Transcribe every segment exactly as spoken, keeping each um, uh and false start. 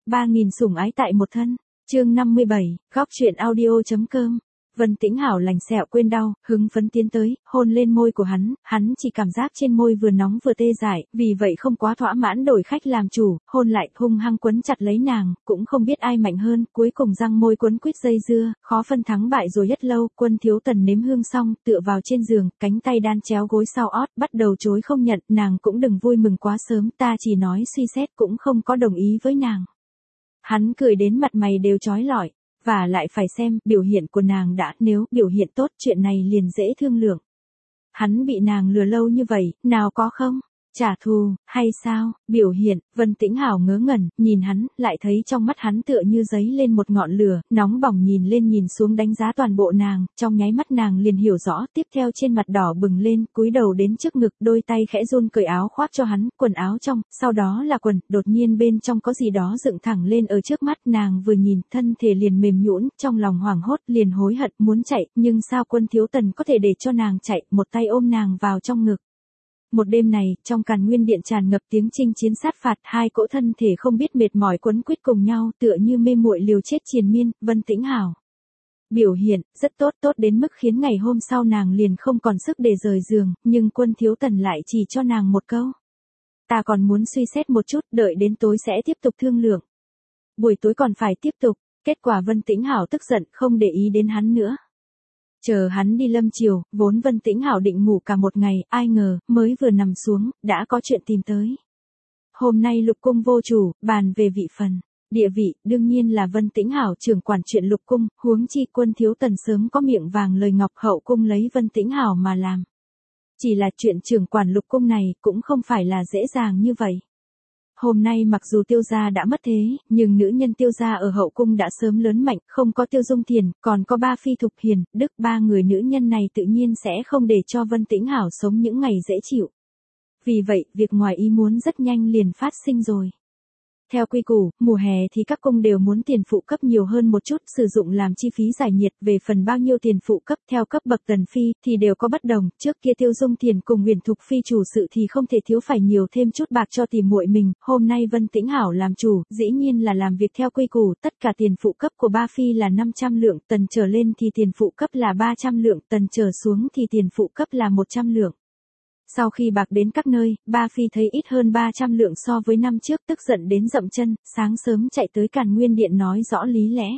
ba nghìn sủng ái tại một thân. Chương năm mươi bảy, góc truyện audio.com. Vân Tĩnh Hảo lành sẹo quên đau, hứng phấn tiến tới, hôn lên môi của hắn, hắn chỉ cảm giác trên môi vừa nóng vừa tê dại, vì vậy không quá thỏa mãn đổi khách làm chủ, hôn lại hung hăng quấn chặt lấy nàng, cũng không biết ai mạnh hơn, cuối cùng răng môi quấn quýt dây dưa, khó phân thắng bại rồi rất lâu, Quân Thiếu Tần nếm hương xong, tựa vào trên giường, cánh tay đan chéo gối sau ót, bắt đầu chối không nhận, nàng cũng đừng vui mừng quá sớm, ta chỉ nói suy xét cũng không có đồng ý với nàng. Hắn cười đến mặt mày đều chói lọi. Và lại phải xem, biểu hiện của nàng đã, nếu biểu hiện tốt chuyện này liền dễ thương lượng. Hắn bị nàng lừa lâu như vậy, nào có không? Trả thù, hay sao? Biểu hiện, Vân Tĩnh Hảo ngớ ngẩn, nhìn hắn, lại thấy trong mắt hắn tựa như giấy lên một ngọn lửa, nóng bỏng nhìn lên nhìn xuống đánh giá toàn bộ nàng, trong nháy mắt nàng liền hiểu rõ, tiếp theo trên mặt đỏ bừng lên, cúi đầu đến trước ngực, đôi tay khẽ run cởi áo khoác cho hắn, quần áo trong, sau đó là quần, đột nhiên bên trong có gì đó dựng thẳng lên ở trước mắt, nàng vừa nhìn, thân thể liền mềm nhũn, trong lòng hoảng hốt, liền hối hận, muốn chạy, nhưng sao Quân Thiếu Tần có thể để cho nàng chạy, một tay ôm nàng vào trong ngực. Một đêm này, trong Càn Nguyên Điện tràn ngập tiếng chinh chiến sát phạt, hai cỗ thân thể không biết mệt mỏi quấn quýt cùng nhau, tựa như mê muội liều chết triền miên. Vân Tĩnh Hảo biểu hiện rất tốt, tốt đến mức khiến ngày hôm sau nàng liền không còn sức để rời giường, nhưng Quân Thiếu Tần lại chỉ cho nàng một câu: ta còn muốn suy xét một chút, đợi đến tối sẽ tiếp tục thương lượng. Buổi tối còn phải tiếp tục. Kết quả Vân Tĩnh Hảo tức giận, không để ý đến hắn nữa. Chờ hắn đi lâm chiều, vốn Vân Tĩnh Hảo định ngủ cả một ngày, ai ngờ, mới vừa nằm xuống, đã có chuyện tìm tới. Hôm nay Lục Cung vô chủ, bàn về vị phần. Địa vị, đương nhiên là Vân Tĩnh Hảo trưởng quản chuyện Lục Cung, huống chi Quân Thiếu Tần sớm có miệng vàng lời ngọc, hậu cung lấy Vân Tĩnh Hảo mà làm. Chỉ là chuyện trưởng quản Lục Cung này, cũng không phải là dễ dàng như vậy. Hôm nay mặc dù Tiêu gia đã mất thế, nhưng nữ nhân Tiêu gia ở hậu cung đã sớm lớn mạnh, không có Tiêu Dung Thiền, còn có ba phi Thục Hiền, Đức, ba người nữ nhân này tự nhiên sẽ không để cho Vân Tĩnh Hảo sống những ngày dễ chịu. Vì vậy, việc ngoài ý muốn rất nhanh liền phát sinh rồi. Theo quy củ, mùa hè thì các cung đều muốn tiền phụ cấp nhiều hơn một chút, sử dụng làm chi phí giải nhiệt, về phần bao nhiêu tiền phụ cấp theo cấp bậc tần phi thì đều có bất đồng, trước kia Tiêu Dung Thiền cùng Huyền Thục phi chủ sự thì không thể thiếu phải nhiều thêm chút bạc cho tìm muội mình, hôm nay Vân Tĩnh Hảo làm chủ, dĩ nhiên là làm việc theo quy củ, tất cả tiền phụ cấp của ba phi là năm trăm lượng, tần trở lên thì tiền phụ cấp là ba trăm lượng, tần trở xuống thì tiền phụ cấp là một trăm lượng. Sau khi bạc đến các nơi, ba phi thấy ít hơn ba trăm lượng so với năm trước, tức giận đến dậm chân, sáng sớm chạy tới Càn Nguyên Điện nói rõ lý lẽ.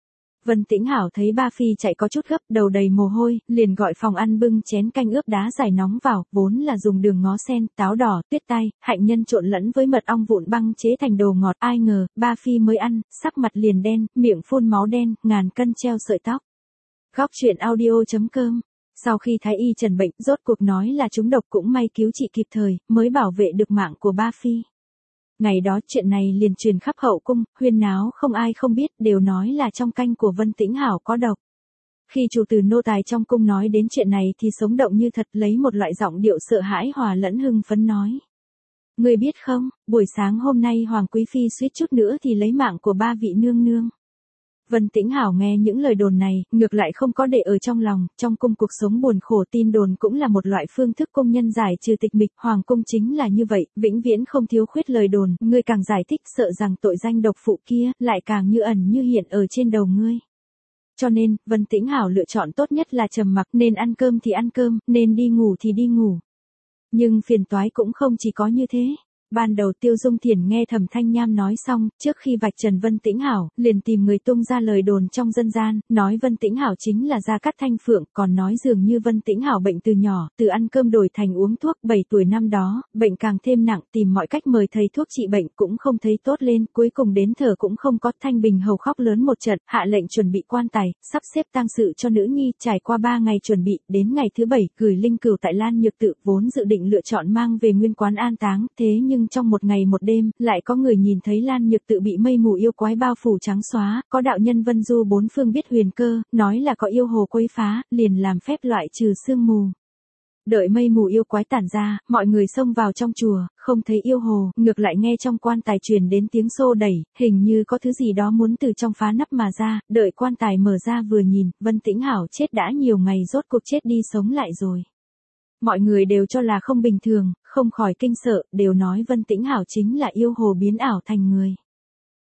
Vân Tĩnh Hảo thấy ba phi chạy có chút gấp, đầu đầy mồ hôi, liền gọi phòng ăn bưng chén canh ướp đá giải nóng vào, vốn là dùng đường ngó sen, táo đỏ, tuyết tai, hạnh nhân trộn lẫn với mật ong vụn băng chế thành đồ ngọt, ai ngờ, ba phi mới ăn, sắc mặt liền đen, miệng phun máu đen, ngàn cân treo sợi tóc. Góc truyện audio.com. Sau khi thái y trần bệnh, rốt cuộc nói là trúng độc, cũng may cứu trị kịp thời, mới bảo vệ được mạng của ba phi. Ngày đó chuyện này liền truyền khắp hậu cung, huyên náo không ai không biết, đều nói là trong canh của Vân Tĩnh Hảo có độc. Khi chủ tử nô tài trong cung nói đến chuyện này thì sống động như thật, lấy một loại giọng điệu sợ hãi hòa lẫn hưng phấn nói: người biết không, buổi sáng hôm nay Hoàng Quý Phi suýt chút nữa thì lấy mạng của ba vị nương nương. Vân Tĩnh Hảo nghe những lời đồn này, ngược lại không có để ở trong lòng, trong cung cuộc sống buồn khổ, tin đồn cũng là một loại phương thức công nhân giải trừ tịch mịch, hoàng cung chính là như vậy, vĩnh viễn không thiếu khuyết lời đồn, ngươi càng giải thích sợ rằng tội danh độc phụ kia, lại càng như ẩn như hiện ở trên đầu ngươi. Cho nên, Vân Tĩnh Hảo lựa chọn tốt nhất là trầm mặc, nên ăn cơm thì ăn cơm, nên đi ngủ thì đi ngủ. Nhưng phiền toái cũng không chỉ có như thế. Ban đầu Tiêu Dung Thiền nghe Thẩm Thanh Nham nói xong, trước khi vạch trần Vân Tĩnh Hảo, liền tìm người tung ra lời đồn trong dân gian, nói Vân Tĩnh Hảo chính là Gia Cát Thanh Phượng, còn nói dường như Vân Tĩnh Hảo bệnh từ nhỏ, từ ăn cơm đổi thành uống thuốc, bảy tuổi năm đó, bệnh càng thêm nặng, tìm mọi cách mời thầy thuốc trị bệnh cũng không thấy tốt lên, cuối cùng đến thở cũng không có. Thanh Bình Hầu khóc lớn một trận, hạ lệnh chuẩn bị quan tài, sắp xếp tang sự cho nữ nhi, trải qua ba ngày chuẩn bị, đến ngày thứ bảy, gửi linh cửu tại Lan Nhược Tự, vốn dự định lựa chọn mang về nguyên quán an táng, thế nhưng trong một ngày một đêm, lại có người nhìn thấy Lan Nhược Tự bị mây mù yêu quái bao phủ trắng xóa, có đạo nhân vân du bốn phương biết huyền cơ, nói là có yêu hồ quấy phá, liền làm phép loại trừ sương mù. Đợi mây mù yêu quái tản ra, mọi người xông vào trong chùa, không thấy yêu hồ, ngược lại nghe trong quan tài truyền đến tiếng xô đẩy, hình như có thứ gì đó muốn từ trong phá nắp mà ra, đợi quan tài mở ra vừa nhìn, Vân Tĩnh Hảo chết đã nhiều ngày rốt cuộc chết đi sống lại rồi. Mọi người đều cho là không bình thường, không khỏi kinh sợ, đều nói Vân Tĩnh Hảo chính là yêu hồ biến ảo thành người.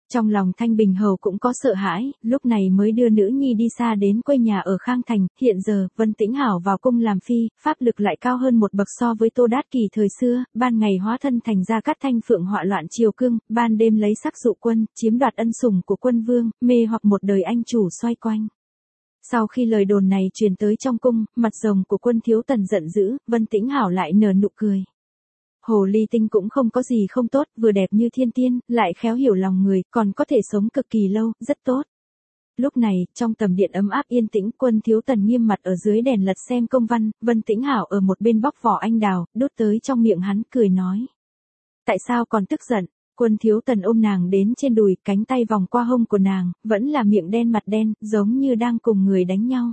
Trong lòng Thanh Bình Hầu cũng có sợ hãi, lúc này mới đưa nữ nhi đi xa đến quê nhà ở Khang Thành, hiện giờ, Vân Tĩnh Hảo vào cung làm phi, pháp lực lại cao hơn một bậc so với Tô Đát Kỷ thời xưa, ban ngày hóa thân thành Gia Cát Thanh Phượng họa loạn triều cương, ban đêm lấy sắc dụ quân, chiếm đoạt ân sủng của quân vương, mê hoặc một đời anh chủ xoay quanh. Sau khi lời đồn này truyền tới trong cung, mặt rồng của Quân Thiếu Tần giận dữ, Vân Tĩnh Hảo lại nở nụ cười. Hồ ly tinh cũng không có gì không tốt, vừa đẹp như thiên tiên, lại khéo hiểu lòng người, còn có thể sống cực kỳ lâu, rất tốt. Lúc này, trong tầm điện ấm áp yên tĩnh, Quân Thiếu Tần nghiêm mặt ở dưới đèn lật xem công văn, Vân Tĩnh Hảo ở một bên bóc vỏ anh đào, đút tới trong miệng hắn, cười nói. Tại sao còn tức giận? Quân Thiếu Tần ôm nàng đến trên đùi, cánh tay vòng qua hông của nàng, vẫn là miệng đen mặt đen, giống như đang cùng người đánh nhau.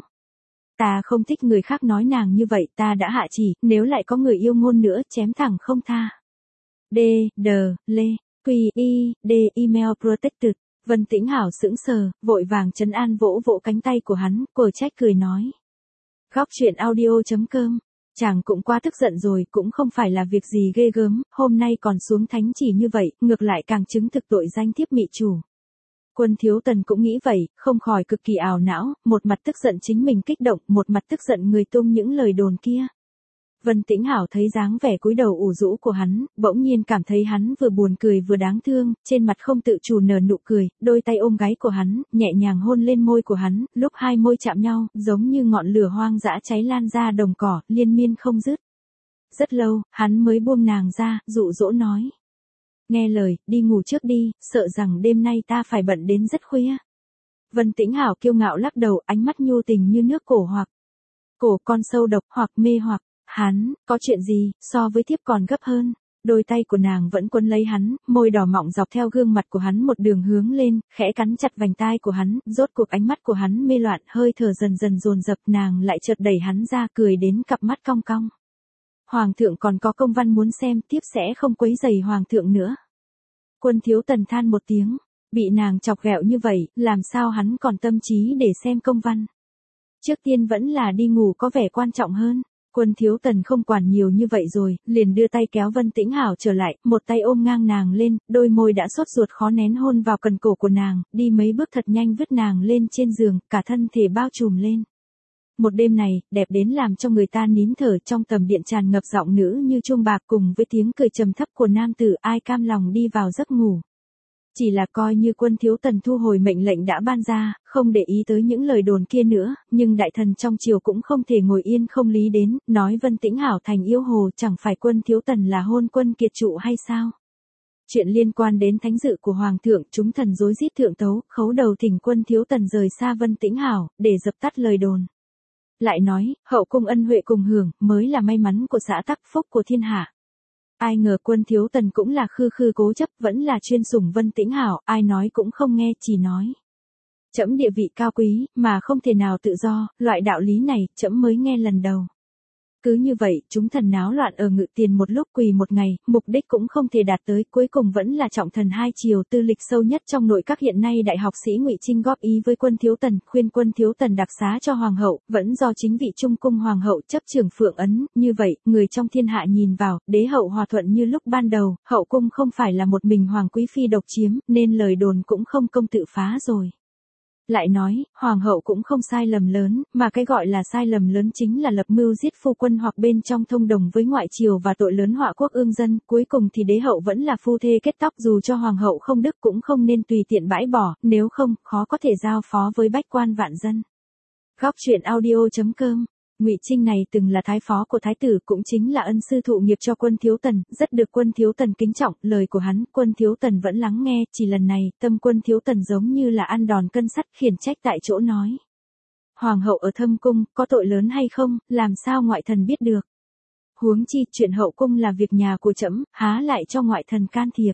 Ta không thích người khác nói nàng như vậy, ta đã hạ chỉ, nếu lại có người yêu ngôn nữa, chém thẳng không tha. D, D, Lê, Q, I, D, Email Protected. Vân Tĩnh Hảo sững sờ, vội vàng trấn an vỗ vỗ cánh tay của hắn, cờ trách cười nói. Góc truyện audio chấm com. Chàng cũng quá tức giận rồi, cũng không phải là việc gì ghê gớm, hôm nay còn xuống thánh chỉ như vậy, ngược lại càng chứng thực tội danh thiếp mị chủ. Quân Thiếu Tần cũng nghĩ vậy, không khỏi cực kỳ ảo não, một mặt tức giận chính mình kích động, một mặt tức giận người tung những lời đồn kia. Vân Tĩnh Hảo thấy dáng vẻ cúi đầu ủ rũ của hắn, bỗng nhiên cảm thấy hắn vừa buồn cười vừa đáng thương, trên mặt không tự chủ nở nụ cười, đôi tay ôm gáy của hắn, nhẹ nhàng hôn lên môi của hắn, lúc hai môi chạm nhau, giống như ngọn lửa hoang dã cháy lan ra đồng cỏ, liên miên không dứt. Rất lâu, hắn mới buông nàng ra, dụ dỗ nói. Nghe lời, đi ngủ trước đi, sợ rằng đêm nay ta phải bận đến rất khuya. Vân Tĩnh Hảo kiêu ngạo lắc đầu, ánh mắt nhu tình như nước cổ hoặc cổ con sâu độc hoặc mê hoặc. Hắn, có chuyện gì, so với thiếp còn gấp hơn. Đôi tay của nàng vẫn quấn lấy hắn, môi đỏ mọng dọc theo gương mặt của hắn một đường hướng lên, khẽ cắn chặt vành tai của hắn, rốt cuộc ánh mắt của hắn mê loạn, hơi thở dần dần dồn dập, nàng lại chợt đẩy hắn ra, cười đến cặp mắt cong cong. Hoàng thượng còn có công văn muốn xem, tiếp sẽ không quấy rầy hoàng thượng nữa. Quân Thiếu Tần than một tiếng, bị nàng chọc ghẹo như vậy, làm sao hắn còn tâm trí để xem công văn. Trước tiên vẫn là đi ngủ có vẻ quan trọng hơn. Quân Thiếu Tần không quản nhiều như vậy rồi, liền đưa tay kéo Vân Tĩnh Hảo trở lại, một tay ôm ngang nàng lên, đôi môi đã sốt ruột khó nén hôn vào cần cổ của nàng, đi mấy bước thật nhanh vứt nàng lên trên giường, cả thân thể bao trùm lên. Một đêm này, đẹp đến làm cho người ta nín thở, trong tầm điện tràn ngập giọng nữ như chuông bạc cùng với tiếng cười trầm thấp của nam tử, ai cam lòng đi vào giấc ngủ. Chỉ là coi như Quân Thiếu Tần thu hồi mệnh lệnh đã ban ra, không để ý tới những lời đồn kia nữa, nhưng đại thần trong triều cũng không thể ngồi yên không lý đến, nói Vân Tĩnh Hảo thành yêu hồ, chẳng phải Quân Thiếu Tần là hôn quân kiệt trụ hay sao? Chuyện liên quan đến thánh dự của Hoàng thượng, chúng thần rối rít thượng tấu, khấu đầu thỉnh Quân Thiếu Tần rời xa Vân Tĩnh Hảo, để dập tắt lời đồn. Lại nói, hậu cung ân huệ cùng hưởng, mới là may mắn của xã tắc, phúc của thiên hạ. Ai ngờ Quân Thiếu Tần cũng là khư khư cố chấp, vẫn là chuyên sủng Vân Tĩnh Hảo, ai nói cũng không nghe, chỉ nói. Trẫm địa vị cao quý, mà không thể nào tự do, loại đạo lý này, trẫm mới nghe lần đầu. Cứ như vậy, chúng thần náo loạn ở Ngự Tiền một lúc, quỳ một ngày, mục đích cũng không thể đạt tới, cuối cùng vẫn là trọng thần hai triều, tư lịch sâu nhất trong nội các hiện nay đại học sĩ Ngụy Trinh góp ý với Quân Thiếu Tần, khuyên Quân Thiếu Tần đặc xá cho hoàng hậu, vẫn do chính vị trung cung hoàng hậu chấp trưởng phượng ấn, như vậy, người trong thiên hạ nhìn vào, đế hậu hòa thuận như lúc ban đầu, hậu cung không phải là một mình hoàng quý phi độc chiếm, nên lời đồn cũng không công tự phá rồi. Lại nói, hoàng hậu cũng không sai lầm lớn, mà cái gọi là sai lầm lớn chính là lập mưu giết phu quân hoặc bên trong thông đồng với ngoại triều và tội lớn họa quốc ương dân, cuối cùng thì đế hậu vẫn là phu thê kết tóc, dù cho hoàng hậu không đức cũng không nên tùy tiện bãi bỏ, nếu không, khó có thể giao phó với bách quan vạn dân. Góc truyện audio chấm com. Ngụy Trinh này từng là thái phó của thái tử, cũng chính là ân sư thụ nghiệp cho Quân Thiếu Tần, rất được Quân Thiếu Tần kính trọng, lời của hắn, Quân Thiếu Tần vẫn lắng nghe, chỉ lần này, tâm Quân Thiếu Tần giống như là ăn đòn cân sắt, khiển trách tại chỗ nói. Hoàng hậu ở thâm cung, có tội lớn hay không, làm sao ngoại thần biết được. Huống chi, chuyện hậu cung là việc nhà của trẫm, há lại cho ngoại thần can thiệp.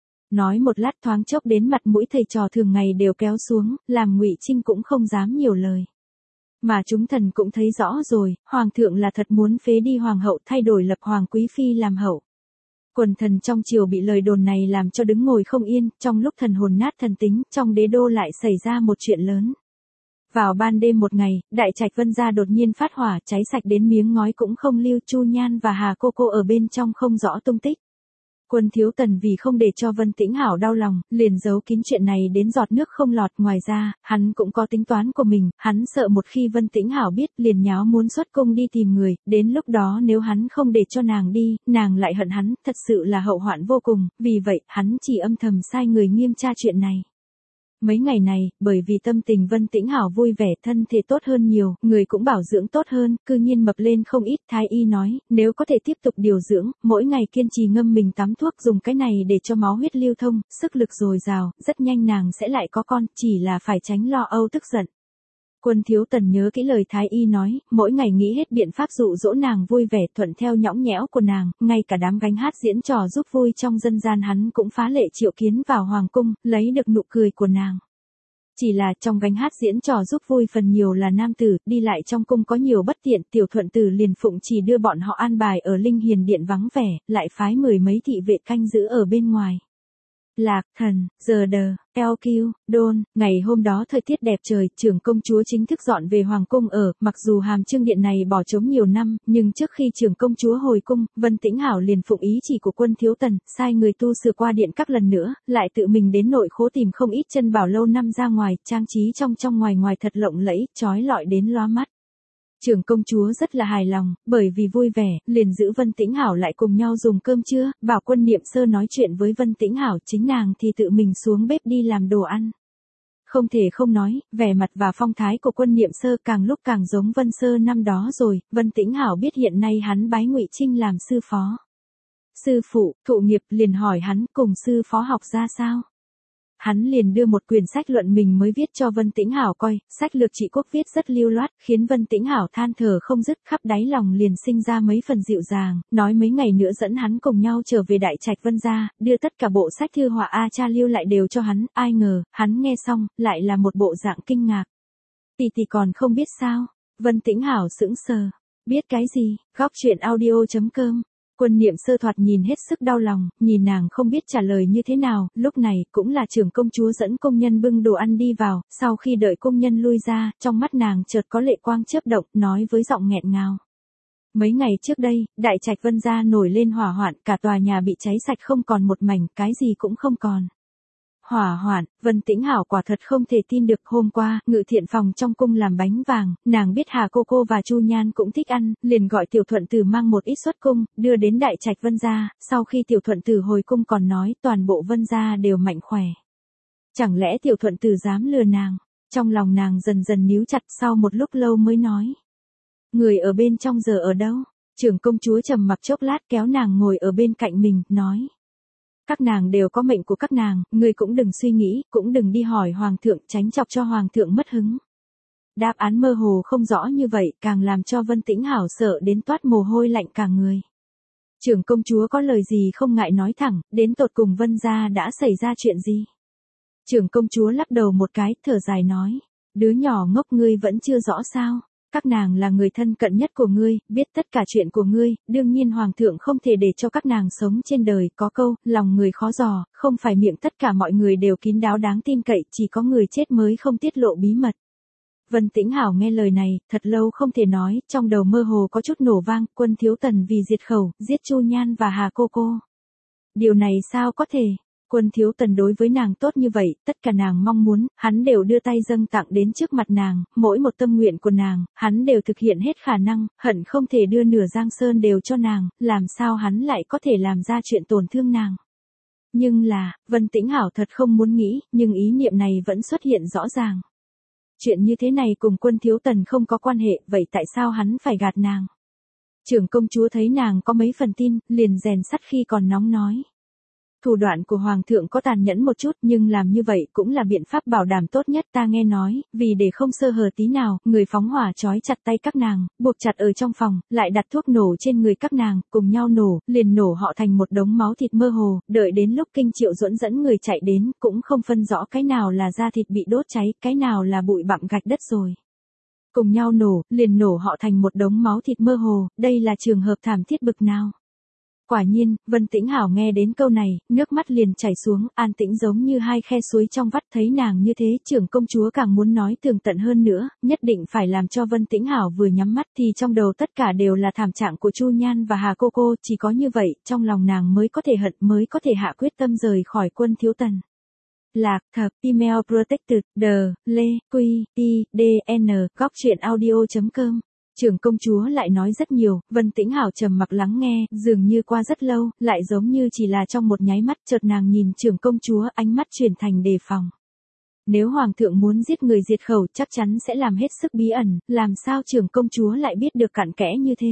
Nói một lát thoáng chốc đến mặt mũi thầy trò thường ngày đều kéo xuống, làm Ngụy Trinh cũng không dám nhiều lời. Mà chúng thần cũng thấy rõ rồi, hoàng thượng là thật muốn phế đi hoàng hậu, thay đổi lập hoàng quý phi làm hậu. Quần thần trong triều bị lời đồn này làm cho đứng ngồi không yên, trong lúc thần hồn nát thần tính, trong đế đô lại xảy ra một chuyện lớn. Vào ban đêm một ngày, đại trạch Vân gia đột nhiên phát hỏa, cháy sạch đến miếng ngói cũng không lưu, Chu Nhan và Hà cô cô ở bên trong không rõ tung tích. Quân Thiếu Tần vì không để cho Vân Tĩnh Hảo đau lòng, liền giấu kín chuyện này đến giọt nước không lọt. Ngoài ra, hắn cũng có tính toán của mình, hắn sợ một khi Vân Tĩnh Hảo biết liền nháo muốn xuất cung đi tìm người, đến lúc đó nếu hắn không để cho nàng đi, nàng lại hận hắn, thật sự là hậu hoạn vô cùng, vì vậy, hắn chỉ âm thầm sai người nghiêm tra chuyện này. Mấy ngày này, bởi vì tâm tình Vân Tĩnh Hảo vui vẻ, thân thể tốt hơn nhiều, người cũng bảo dưỡng tốt hơn, cư nhiên mập lên không ít. Thái y nói, nếu có thể tiếp tục điều dưỡng, mỗi ngày kiên trì ngâm mình tắm thuốc dùng cái này để cho máu huyết lưu thông, sức lực dồi dào, rất nhanh nàng sẽ lại có con, chỉ là phải tránh lo âu tức giận. Quân Thiếu Tần nhớ kỹ lời Thái y nói, mỗi ngày nghĩ hết biện pháp dụ dỗ nàng vui vẻ, thuận theo nhõng nhẽo của nàng, ngay cả đám gánh hát diễn trò giúp vui trong dân gian hắn cũng phá lệ triệu kiến vào hoàng cung, lấy được nụ cười của nàng. Chỉ là trong gánh hát diễn trò giúp vui phần nhiều là nam tử, đi lại trong cung có nhiều bất tiện, Tiểu Thuận Tử liền phụng chỉ đưa bọn họ an bài ở Linh Hiền Điện vắng vẻ, lại phái mười mấy thị vệ canh giữ ở bên ngoài. Lạc Thần, giờ đờ, eo kiu, đôn, ngày hôm đó thời tiết đẹp trời, trưởng công chúa chính thức dọn về hoàng cung ở, mặc dù hàm trương điện này bỏ trống nhiều năm, nhưng trước khi trưởng công chúa hồi cung, Vân Tĩnh Hảo liền phụng ý chỉ của Quân Thiếu Tần, sai người tu sửa qua điện các lần nữa, lại tự mình đến nội khố tìm không ít chân bảo lâu năm ra ngoài, trang trí trong trong ngoài ngoài thật lộng lẫy, chói lọi đến lóa mắt. Trưởng công chúa rất là hài lòng, bởi vì vui vẻ, liền giữ Vân Tĩnh Hảo lại cùng nhau dùng cơm trưa, bảo Quân Niệm Sơ nói chuyện với Vân Tĩnh Hảo, chính nàng thì tự mình xuống bếp đi làm đồ ăn. Không thể không nói, vẻ mặt và phong thái của Quân Niệm Sơ càng lúc càng giống Vân Sơ năm đó rồi, Vân Tĩnh Hảo biết hiện nay hắn bái Ngụy Trinh làm sư phó. Sư phụ, thụ nghiệp liền hỏi hắn cùng sư phó học ra sao? Hắn liền đưa một quyển sách luận mình mới viết cho Vân Tĩnh Hảo coi, sách lược trị quốc viết rất lưu loát, khiến Vân Tĩnh Hảo than thở không dứt, khắp đáy lòng liền sinh ra mấy phần dịu dàng, nói mấy ngày nữa dẫn hắn cùng nhau trở về Đại Trạch Vân gia, đưa tất cả bộ sách thư họa A Cha lưu lại đều cho hắn, ai ngờ, hắn nghe xong, lại là một bộ dạng kinh ngạc. Tỷ tỷ còn không biết sao? Vân Tĩnh Hảo sững sờ, biết cái gì? Góc truyện audio chấm com. Quân Niệm Sơ thoạt nhìn hết sức đau lòng, nhìn nàng không biết trả lời như thế nào, lúc này, cũng là trưởng công chúa dẫn công nhân bưng đồ ăn đi vào, sau khi đợi công nhân lui ra, trong mắt nàng chợt có lệ quang chớp động, nói với giọng nghẹn ngào. Mấy ngày trước đây, Đại Trạch Vân gia nổi lên hỏa hoạn, cả tòa nhà bị cháy sạch không còn một mảnh, cái gì cũng không còn. Hỏa hoạn, Vân Tĩnh Hảo quả thật không thể tin được, hôm qua, Ngự Thiện phòng trong cung làm bánh vàng, nàng biết Hà cô cô và Chu Nhan cũng thích ăn, liền gọi Tiểu Thuận Tử mang một ít xuất cung, đưa đến Đại Trạch Vân gia, sau khi Tiểu Thuận Tử hồi cung còn nói toàn bộ Vân gia đều mạnh khỏe. Chẳng lẽ Tiểu Thuận Tử dám lừa nàng? Trong lòng nàng dần dần níu chặt, sau một lúc lâu mới nói. Người ở bên trong giờ ở đâu? Trưởng công chúa trầm mặc chốc lát kéo nàng ngồi ở bên cạnh mình, nói. Các nàng đều có mệnh của các nàng, ngươi cũng đừng suy nghĩ, cũng đừng đi hỏi hoàng thượng, tránh chọc cho hoàng thượng mất hứng. Đáp án mơ hồ không rõ như vậy, càng làm cho Vân Tĩnh Hảo sợ đến toát mồ hôi lạnh cả người. Trưởng công chúa có lời gì không ngại nói thẳng, đến tột cùng Vân gia đã xảy ra chuyện gì? Trưởng công chúa lắc đầu một cái, thở dài nói, đứa nhỏ ngốc ngươi vẫn chưa rõ sao? Các nàng là người thân cận nhất của ngươi, biết tất cả chuyện của ngươi, đương nhiên hoàng thượng không thể để cho các nàng sống trên đời, có câu, lòng người khó dò, không phải miệng tất cả mọi người đều kín đáo đáng tin cậy, chỉ có người chết mới không tiết lộ bí mật. Vân Tĩnh Hảo nghe lời này, thật lâu không thể nói, trong đầu mơ hồ có chút nổ vang, Quân Thiếu Tần vì diệt khẩu, giết Chu Nhan và Hà cô cô. Điều này sao có thể? Quân Thiếu Tần đối với nàng tốt như vậy, tất cả nàng mong muốn, hắn đều đưa tay dâng tặng đến trước mặt nàng, mỗi một tâm nguyện của nàng, hắn đều thực hiện hết khả năng, hận không thể đưa nửa Giang Sơn đều cho nàng, làm sao hắn lại có thể làm ra chuyện tổn thương nàng. Nhưng là, Vân Tĩnh Hảo thật không muốn nghĩ, nhưng ý niệm này vẫn xuất hiện rõ ràng. Chuyện như thế này cùng Quân Thiếu Tần không có quan hệ, vậy tại sao hắn phải gạt nàng? Trưởng công chúa thấy nàng có mấy phần tin, liền rèn sắt khi còn nóng nói. Thủ đoạn của Hoàng thượng có tàn nhẫn một chút, nhưng làm như vậy cũng là biện pháp bảo đảm tốt nhất, ta nghe nói, vì để không sơ hở tí nào, người phóng hỏa trói chặt tay các nàng, buộc chặt ở trong phòng, lại đặt thuốc nổ trên người các nàng, cùng nhau nổ, liền nổ họ thành một đống máu thịt mơ hồ, đợi đến lúc Kinh Triệu Duẫn dẫn người chạy đến, cũng không phân rõ cái nào là da thịt bị đốt cháy, cái nào là bụi bặm gạch đất rồi. Cùng nhau nổ, liền nổ họ thành một đống máu thịt mơ hồ, đây là trường hợp thảm thiết bực nào. Quả nhiên, Vân Tĩnh Hảo nghe đến câu này, nước mắt liền chảy xuống, an tĩnh giống như hai khe suối trong vắt. Thấy nàng như thế, trưởng công chúa càng muốn nói tường tận hơn nữa, nhất định phải làm cho Vân Tĩnh Hảo vừa nhắm mắt thì trong đầu tất cả đều là thảm trạng của Chu Nhan và Hà Cô Cô, chỉ có như vậy, trong lòng nàng mới có thể hận, mới có thể hạ quyết tâm rời khỏi Quân Thiếu Tần. Lạc, thập, email protected, the, lê, quy, i, d, n, góc truyện audio chấm com. Trưởng công chúa lại nói rất nhiều, Vân Tĩnh Hảo trầm mặc lắng nghe, dường như qua rất lâu, lại giống như chỉ là trong một nháy mắt. Chợt nàng nhìn trưởng công chúa, ánh mắt chuyển thành đề phòng. Nếu hoàng thượng muốn giết người diệt khẩu, chắc chắn sẽ làm hết sức bí ẩn, làm sao trưởng công chúa lại biết được cặn kẽ như thế?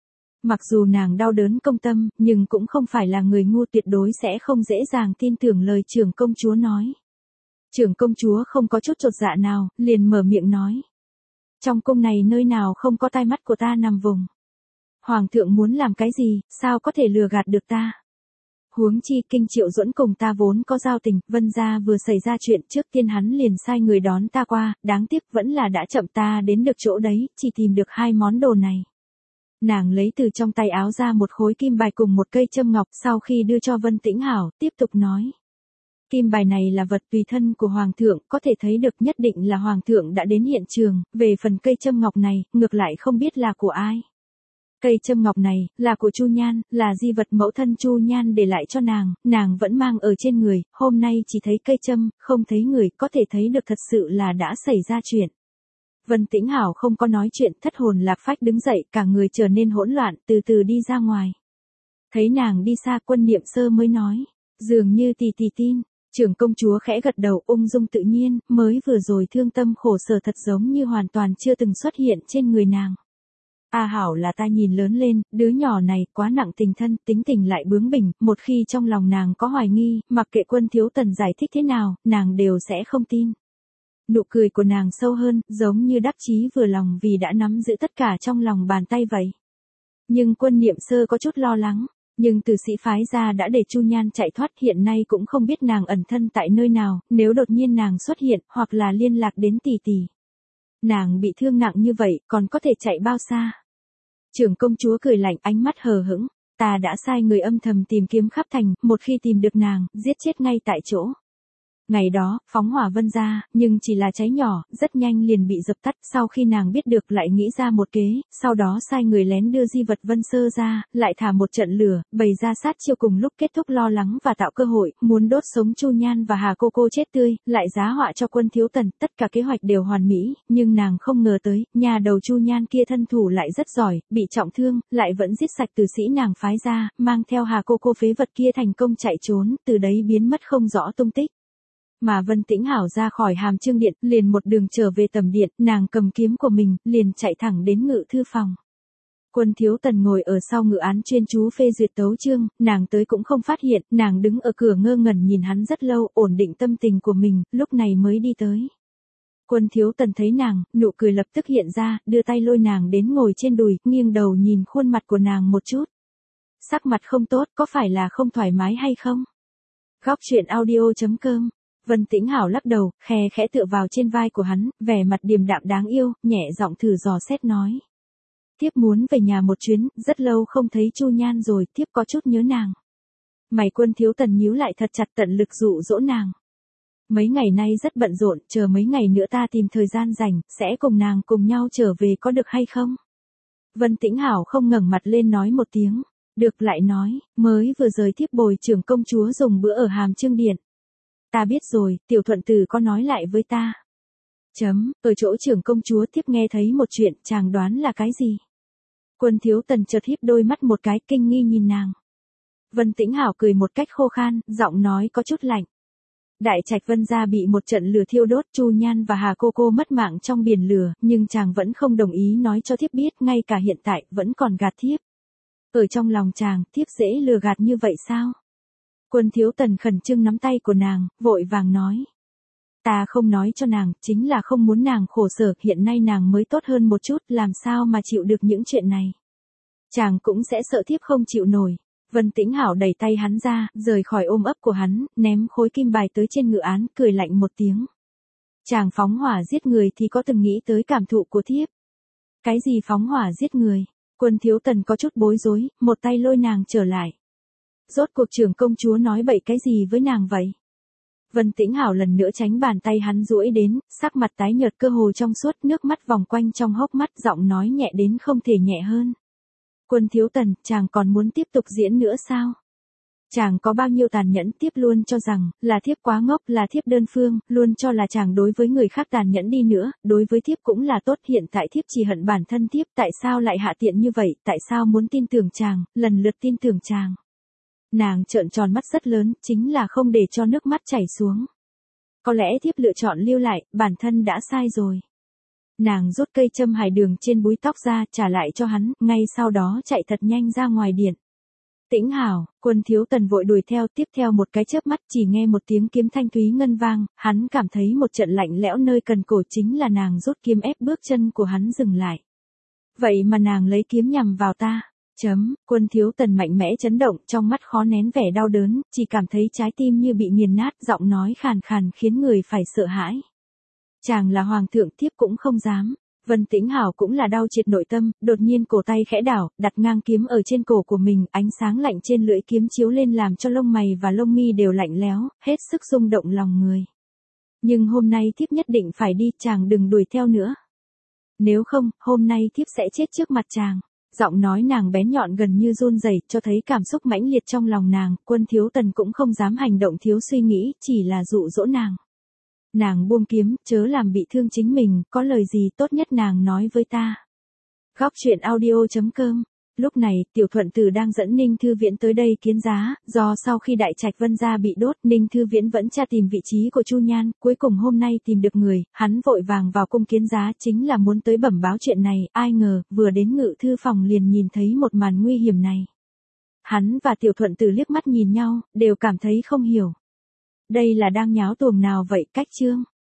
Mặc dù nàng đau đớn công tâm, nhưng cũng không phải là người ngu, tuyệt đối sẽ không dễ dàng tin tưởng lời trưởng công chúa nói. Trưởng công chúa không có chút chột dạ nào, liền mở miệng nói. Trong cung này nơi nào không có tai mắt của ta nằm vùng. Hoàng thượng muốn làm cái gì, sao có thể lừa gạt được ta? Huống chi Kinh Triệu Duẫn cùng ta vốn có giao tình, Vân gia vừa xảy ra chuyện trước tiên hắn liền sai người đón ta qua, đáng tiếc vẫn là đã chậm, ta đến được chỗ đấy, chỉ tìm được hai món đồ này. Nàng lấy từ trong tay áo ra một khối kim bài cùng một cây châm ngọc, sau khi đưa cho Vân Tĩnh Hảo, tiếp tục nói. Kim bài này là vật tùy thân của Hoàng thượng, có thể thấy được nhất định là Hoàng thượng đã đến hiện trường, về phần cây châm ngọc này, ngược lại không biết là của ai. Cây châm ngọc này, là của Chu Nhan, là di vật mẫu thân Chu Nhan để lại cho nàng, nàng vẫn mang ở trên người, hôm nay chỉ thấy cây châm, không thấy người, có thể thấy được thật sự là đã xảy ra chuyện. Vân Tĩnh Hảo không có nói chuyện, thất hồn lạc phách đứng dậy, cả người trở nên hỗn loạn, từ từ đi ra ngoài. Thấy nàng đi xa, Quân Niệm Sơ mới nói, dường như tỷ tỷ tin. Trưởng công chúa khẽ gật đầu, ung dung tự nhiên, mới vừa rồi thương tâm khổ sở thật giống như hoàn toàn chưa từng xuất hiện trên người nàng. A Hảo là ta nhìn lớn lên, đứa nhỏ này quá nặng tình thân, tính tình lại bướng bỉnh, một khi trong lòng nàng có hoài nghi, mặc kệ Quân Thiếu Tần giải thích thế nào, nàng đều sẽ không tin. Nụ cười của nàng sâu hơn, giống như đắc chí vừa lòng vì đã nắm giữ tất cả trong lòng bàn tay vậy. Nhưng Quân Niệm Sơ có chút lo lắng. Nhưng từ sĩ phái ra đã để Chu Nhan chạy thoát, hiện nay cũng không biết nàng ẩn thân tại nơi nào, nếu đột nhiên nàng xuất hiện, hoặc là liên lạc đến tỷ tỷ. Nàng bị thương nặng như vậy, còn có thể chạy bao xa? Trưởng công chúa cười lạnh, ánh mắt hờ hững, ta đã sai người âm thầm tìm kiếm khắp thành, một khi tìm được nàng, giết chết ngay tại chỗ. Ngày đó, phóng hỏa Vân gia, nhưng chỉ là cháy nhỏ, rất nhanh liền bị dập tắt, sau khi nàng biết được lại nghĩ ra một kế, sau đó sai người lén đưa di vật Vân Sơ ra, lại thả một trận lửa, bày ra sát chiêu, cùng lúc kết thúc lo lắng và tạo cơ hội, muốn đốt sống Chu Nhan và Hà Cô Cô chết tươi, lại giá họa cho Quân Thiếu Tần, tất cả kế hoạch đều hoàn mỹ, nhưng nàng không ngờ tới, nhà đầu Chu Nhan kia thân thủ lại rất giỏi, bị trọng thương, lại vẫn giết sạch tử sĩ nàng phái ra, mang theo Hà Cô Cô phế vật kia thành công chạy trốn, từ đấy biến mất không rõ tung tích. Mà Vân Tĩnh Hảo ra khỏi Hàm Chương Điện, liền một đường trở về tầm điện, nàng cầm kiếm của mình, liền chạy thẳng đến ngự thư phòng. Quân Thiếu Tần ngồi ở sau ngự án chuyên chú phê duyệt tấu chương, nàng tới cũng không phát hiện, nàng đứng ở cửa ngơ ngẩn nhìn hắn rất lâu, ổn định tâm tình của mình, lúc này mới đi tới. Quân Thiếu Tần thấy nàng, nụ cười lập tức hiện ra, đưa tay lôi nàng đến ngồi trên đùi, nghiêng đầu nhìn khuôn mặt của nàng một chút. Sắc mặt không tốt, có phải là không thoải mái hay không? Góc truyện audio chấm com. Vân Tĩnh Hảo lắc đầu, khe khẽ tựa vào trên vai của hắn, vẻ mặt điềm đạm đáng yêu, nhẹ giọng thử dò xét nói. Thiếp muốn về nhà một chuyến, rất lâu không thấy Chu Nhan rồi, thiếp có chút nhớ nàng. Mày Quân Thiếu Tần nhíu lại thật chặt, tận lực dụ dỗ nàng. Mấy ngày nay rất bận rộn, chờ mấy ngày nữa ta tìm thời gian rảnh, sẽ cùng nàng cùng nhau trở về có được hay không? Vân Tĩnh Hảo không ngẩng mặt lên nói một tiếng, được, lại nói, mới vừa rời thiếp bồi trưởng công chúa dùng bữa ở Hàm Chương Điện. Ta biết rồi, tiểu thuận tử có nói lại với ta. Chấm, ở chỗ trưởng công chúa tiếp nghe thấy một chuyện, chàng đoán là cái gì? Quân Thiếu Tần chợt híp đôi mắt một cái, kinh nghi nhìn nàng. Vân Tĩnh Hảo cười một cách khô khan, giọng nói có chút lạnh. Đại trạch Vân gia bị một trận lửa thiêu đốt, Chu Nhan và Hà Cô Cô mất mạng trong biển lửa, nhưng chàng vẫn không đồng ý nói cho thiếp biết, ngay cả hiện tại, vẫn còn gạt thiếp. Ở trong lòng chàng, thiếp dễ lừa gạt như vậy sao? Quân Thiếu Tần khẩn trương nắm tay của nàng, vội vàng nói. Ta không nói cho nàng, chính là không muốn nàng khổ sở, hiện nay nàng mới tốt hơn một chút, làm sao mà chịu được những chuyện này. Chàng cũng sẽ sợ thiếp không chịu nổi. Vân Tĩnh Hảo đẩy tay hắn ra, rời khỏi ôm ấp của hắn, ném khối kim bài tới trên ngự án, cười lạnh một tiếng. Chàng phóng hỏa giết người thì có từng nghĩ tới cảm thụ của thiếp? Cái gì phóng hỏa giết người? Quân Thiếu Tần có chút bối rối, một tay lôi nàng trở lại. Rốt cuộc trưởng công chúa nói bậy cái gì với nàng vậy? Vân Tĩnh Hảo lần nữa tránh bàn tay hắn duỗi đến, sắc mặt tái nhợt cơ hồ trong suốt, nước mắt vòng quanh trong hốc mắt, giọng nói nhẹ đến không thể nhẹ hơn. Quân Thiếu Tần, chàng còn muốn tiếp tục diễn nữa sao? Chàng có bao nhiêu tàn nhẫn, thiếp luôn cho rằng, là thiếp quá ngốc, là thiếp đơn phương, luôn cho là chàng đối với người khác tàn nhẫn đi nữa, đối với thiếp cũng là tốt, hiện tại thiếp chỉ hận bản thân thiếp, tại sao lại hạ tiện như vậy, tại sao muốn tin tưởng chàng, lần lượt tin tưởng chàng. Nàng trợn tròn mắt rất lớn, chính là không để cho nước mắt chảy xuống. Có lẽ thiếp lựa chọn lưu lại, bản thân đã sai rồi. Nàng rút cây châm hài đường trên búi tóc ra, trả lại cho hắn, ngay sau đó chạy thật nhanh ra ngoài điện. Tĩnh Hảo, Quân Thiếu Tần vội đuổi theo, tiếp theo một cái chớp mắt chỉ nghe một tiếng kiếm thanh thúy ngân vang, hắn cảm thấy một trận lạnh lẽo nơi cần cổ, chính là nàng rút kiếm ép bước chân của hắn dừng lại. Vậy mà nàng lấy kiếm nhằm vào ta. Chấm, Quân Thiếu Tần mạnh mẽ chấn động, trong mắt khó nén vẻ đau đớn, chỉ cảm thấy trái tim như bị nghiền nát, giọng nói khàn khàn khiến người phải sợ hãi. Chàng là hoàng thượng, thiếp cũng không dám. Vân Tĩnh Hảo cũng là đau triệt nội tâm, đột nhiên cổ tay khẽ đảo, đặt ngang kiếm ở trên cổ của mình, ánh sáng lạnh trên lưỡi kiếm chiếu lên làm cho lông mày và lông mi đều lạnh lẽo, hết sức rung động lòng người. Nhưng hôm nay thiếp nhất định phải đi, chàng đừng đuổi theo nữa. Nếu không, hôm nay thiếp sẽ chết trước mặt chàng. Giọng nói nàng bén nhọn gần như run rẩy, cho thấy cảm xúc mãnh liệt trong lòng nàng, Quân Thiếu Tần cũng không dám hành động thiếu suy nghĩ, chỉ là dụ dỗ nàng. Nàng buông kiếm, chớ làm bị thương chính mình, có lời gì tốt nhất nàng nói với ta. Góc truyện audio chấm com. Lúc này, Tiểu Thuận Tử đang dẫn Ninh Thư Viễn tới đây kiến giá, do sau khi Đại Trạch Vân gia bị đốt, Ninh Thư Viễn vẫn tra tìm vị trí của Chu Nhan, cuối cùng hôm nay tìm được người, hắn vội vàng vào cung kiến giá chính là muốn tới bẩm báo chuyện này, ai ngờ, vừa đến ngự thư phòng liền nhìn thấy một màn nguy hiểm này. Hắn và Tiểu Thuận Tử liếc mắt nhìn nhau, đều cảm thấy không hiểu. Đây là đang nháo tuồng nào vậy, Cách Trương?